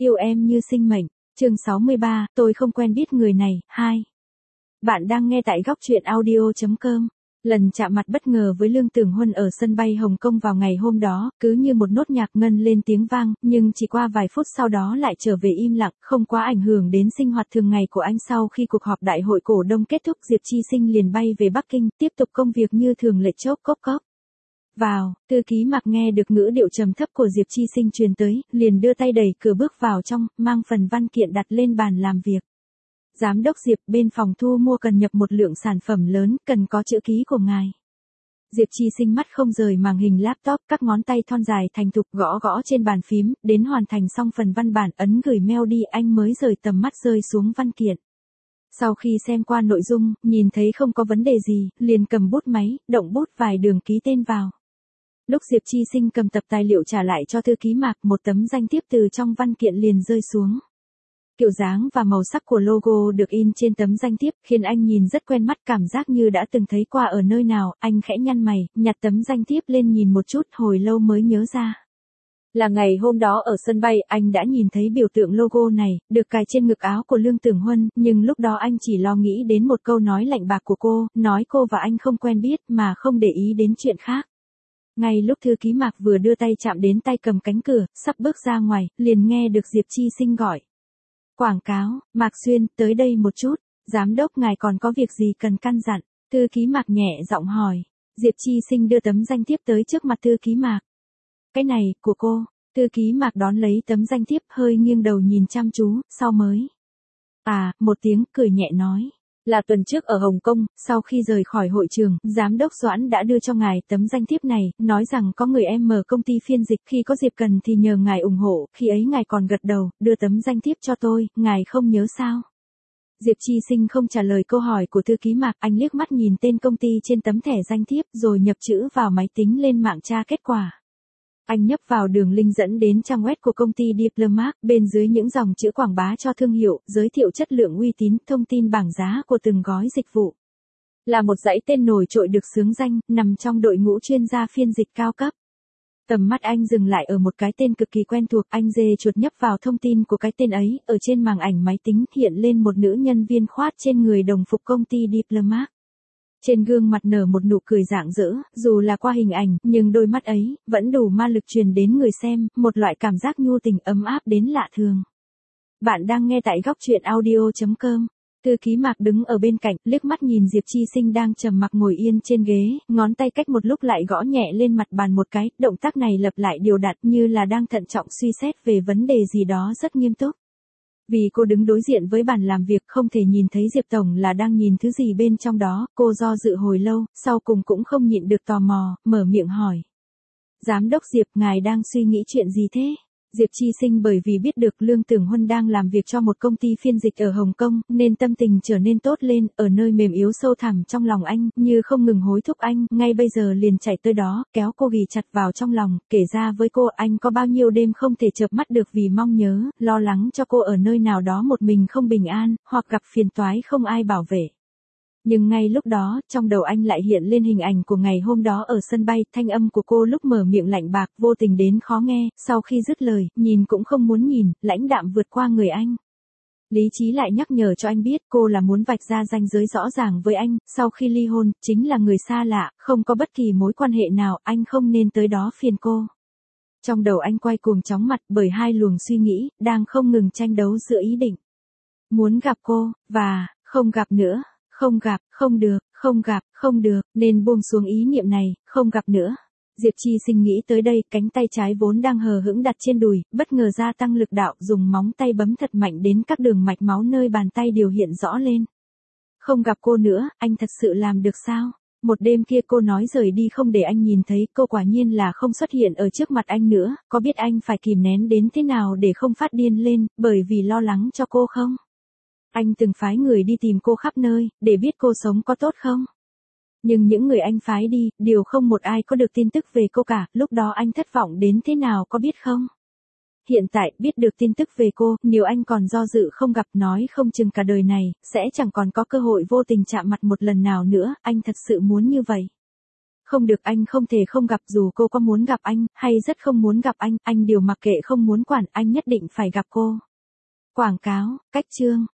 Yêu em như sinh mệnh, chương 63, tôi không quen biết người này, 2. Bạn đang nghe tại góc truyện audio.com. Lần chạm mặt bất ngờ với Lương Tưởng Huân ở sân bay Hồng Kông vào ngày hôm đó, cứ như một nốt nhạc ngân lên tiếng vang, nhưng chỉ qua vài phút sau đó lại trở về im lặng, không quá ảnh hưởng đến sinh hoạt thường ngày của anh. Sau khi cuộc họp đại hội cổ đông kết thúc, Diệp Chi Sinh liền bay về Bắc Kinh, tiếp tục công việc như thường lệ. Chốc cốc cốc. Vào, thư ký Mạc nghe được ngữ điệu trầm thấp của Diệp Chi Sinh truyền tới, liền đưa tay đẩy cửa bước vào trong, mang phần văn kiện đặt lên bàn làm việc. Giám đốc Diệp, bên phòng thu mua cần nhập một lượng sản phẩm lớn, cần có chữ ký của ngài. Diệp Chi Sinh mắt không rời màn hình laptop, các ngón tay thon dài thành thục gõ gõ trên bàn phím, đến hoàn thành xong phần văn bản ấn gửi mail đi, anh mới rời tầm mắt rơi xuống văn kiện. Sau khi xem qua nội dung, nhìn thấy không có vấn đề gì, liền cầm bút máy, động bút vài đường ký tên vào. Lúc Diệp Chi Sinh cầm tập tài liệu trả lại cho thư ký Mạc, một tấm danh thiếp từ trong văn kiện liền rơi xuống. Kiểu dáng và màu sắc của logo được in trên tấm danh thiếp khiến anh nhìn rất quen mắt, cảm giác như đã từng thấy qua ở nơi nào. Anh khẽ nhăn mày, nhặt tấm danh thiếp lên nhìn một chút, hồi lâu mới nhớ ra. Là ngày hôm đó ở sân bay, anh đã nhìn thấy biểu tượng logo này, được cài trên ngực áo của Lương Tưởng Huân, nhưng lúc đó anh chỉ lo nghĩ đến một câu nói lạnh bạc của cô, nói cô và anh không quen biết mà không để ý đến chuyện khác. Ngay lúc thư ký Mạc vừa đưa tay chạm đến tay cầm cánh cửa, sắp bước ra ngoài, liền nghe được Diệp Chi Sinh gọi. Quảng cáo, Mạc Xuyên, tới đây một chút, giám đốc ngài còn có việc gì cần căn dặn, thư ký Mạc nhẹ giọng hỏi. Diệp Chi Sinh đưa tấm danh thiếp tới trước mặt thư ký Mạc. Cái này, của cô, thư ký Mạc đón lấy tấm danh thiếp, hơi nghiêng đầu nhìn chăm chú, sau mới. Một tiếng, cười nhẹ nói. Là tuần trước ở Hồng Kông, sau khi rời khỏi hội trường, giám đốc Doãn đã đưa cho ngài tấm danh thiếp này, nói rằng có người em mở công ty phiên dịch, khi có dịp cần thì nhờ ngài ủng hộ, khi ấy ngài còn gật đầu, đưa tấm danh thiếp cho tôi, ngài không nhớ sao? Diệp Chi Sinh không trả lời câu hỏi của thư ký Mạc, anh liếc mắt nhìn tên công ty trên tấm thẻ danh thiếp rồi nhập chữ vào máy tính lên mạng tra kết quả. Anh nhấp vào đường link dẫn đến trang web của công ty Diplomat, bên dưới những dòng chữ quảng bá cho thương hiệu, giới thiệu chất lượng uy tín, thông tin bảng giá của từng gói dịch vụ. Là một dãy tên nổi trội được xướng danh, nằm trong đội ngũ chuyên gia phiên dịch cao cấp. Tầm mắt anh dừng lại ở một cái tên cực kỳ quen thuộc, anh dê chuột nhấp vào thông tin của cái tên ấy, ở trên màn ảnh máy tính hiện lên một nữ nhân viên khoác trên người đồng phục công ty Diplomat. Trên gương mặt nở một nụ cười rạng rỡ, dù là qua hình ảnh, nhưng đôi mắt ấy, vẫn đủ ma lực truyền đến người xem, một loại cảm giác nhu tình ấm áp đến lạ thường. Bạn đang nghe tại góc truyện audio.com. Thư ký Mạc đứng ở bên cạnh, liếc mắt nhìn Diệp Chi Sinh đang trầm mặc ngồi yên trên ghế, ngón tay cách một lúc lại gõ nhẹ lên mặt bàn một cái, động tác này lặp lại đều đặn như là đang thận trọng suy xét về vấn đề gì đó rất nghiêm túc. Vì cô đứng đối diện với bàn làm việc không thể nhìn thấy Diệp Tổng là đang nhìn thứ gì bên trong đó, cô do dự hồi lâu, sau cùng cũng không nhịn được tò mò, mở miệng hỏi. Giám đốc Diệp, ngài đang suy nghĩ chuyện gì thế? Diệp Chi Sinh bởi vì biết được Lương Tưởng Huân đang làm việc cho một công ty phiên dịch ở Hồng Kông, nên tâm tình trở nên tốt lên, ở nơi mềm yếu sâu thẳm trong lòng anh, như không ngừng hối thúc anh, ngay bây giờ liền chạy tới đó, kéo cô ghì chặt vào trong lòng, kể ra với cô anh có bao nhiêu đêm không thể chợp mắt được vì mong nhớ, lo lắng cho cô ở nơi nào đó một mình không bình an, hoặc gặp phiền toái không ai bảo vệ. Nhưng ngay lúc đó, trong đầu anh lại hiện lên hình ảnh của ngày hôm đó ở sân bay, thanh âm của cô lúc mở miệng lạnh bạc, vô tình đến khó nghe, sau khi dứt lời, nhìn cũng không muốn nhìn, lãnh đạm vượt qua người anh. Lý trí lại nhắc nhở cho anh biết cô là muốn vạch ra ranh giới rõ ràng với anh, sau khi ly hôn, chính là người xa lạ, không có bất kỳ mối quan hệ nào, anh không nên tới đó phiền cô. Trong đầu anh quay cuồng chóng mặt bởi hai luồng suy nghĩ, đang không ngừng tranh đấu giữa ý định. Muốn gặp cô, và, không gặp nữa. Không gặp, không được, không gặp, không được, nên buông xuống ý niệm này, không gặp nữa. Diệp Chi Sinh nghĩ tới đây, cánh tay trái vốn đang hờ hững đặt trên đùi, bất ngờ gia tăng lực đạo, dùng móng tay bấm thật mạnh đến các đường mạch máu nơi bàn tay đều hiện rõ lên. Không gặp cô nữa, anh thật sự làm được sao? Một đêm kia cô nói rời đi không để anh nhìn thấy, cô quả nhiên là không xuất hiện ở trước mặt anh nữa, có biết anh phải kìm nén đến thế nào để không phát điên lên, bởi vì lo lắng cho cô không? Anh từng phái người đi tìm cô khắp nơi, để biết cô sống có tốt không? Nhưng những người anh phái đi, đều không một ai có được tin tức về cô cả, lúc đó anh thất vọng đến thế nào có biết không? Hiện tại, biết được tin tức về cô, nếu anh còn do dự không gặp, nói không chừng cả đời này, sẽ chẳng còn có cơ hội vô tình chạm mặt một lần nào nữa, anh thật sự muốn như vậy. Không được, anh không thể không gặp, dù cô có muốn gặp anh, hay rất không muốn gặp anh đều mặc kệ, không muốn quản, anh nhất định phải gặp cô. Quảng cáo, cách chương.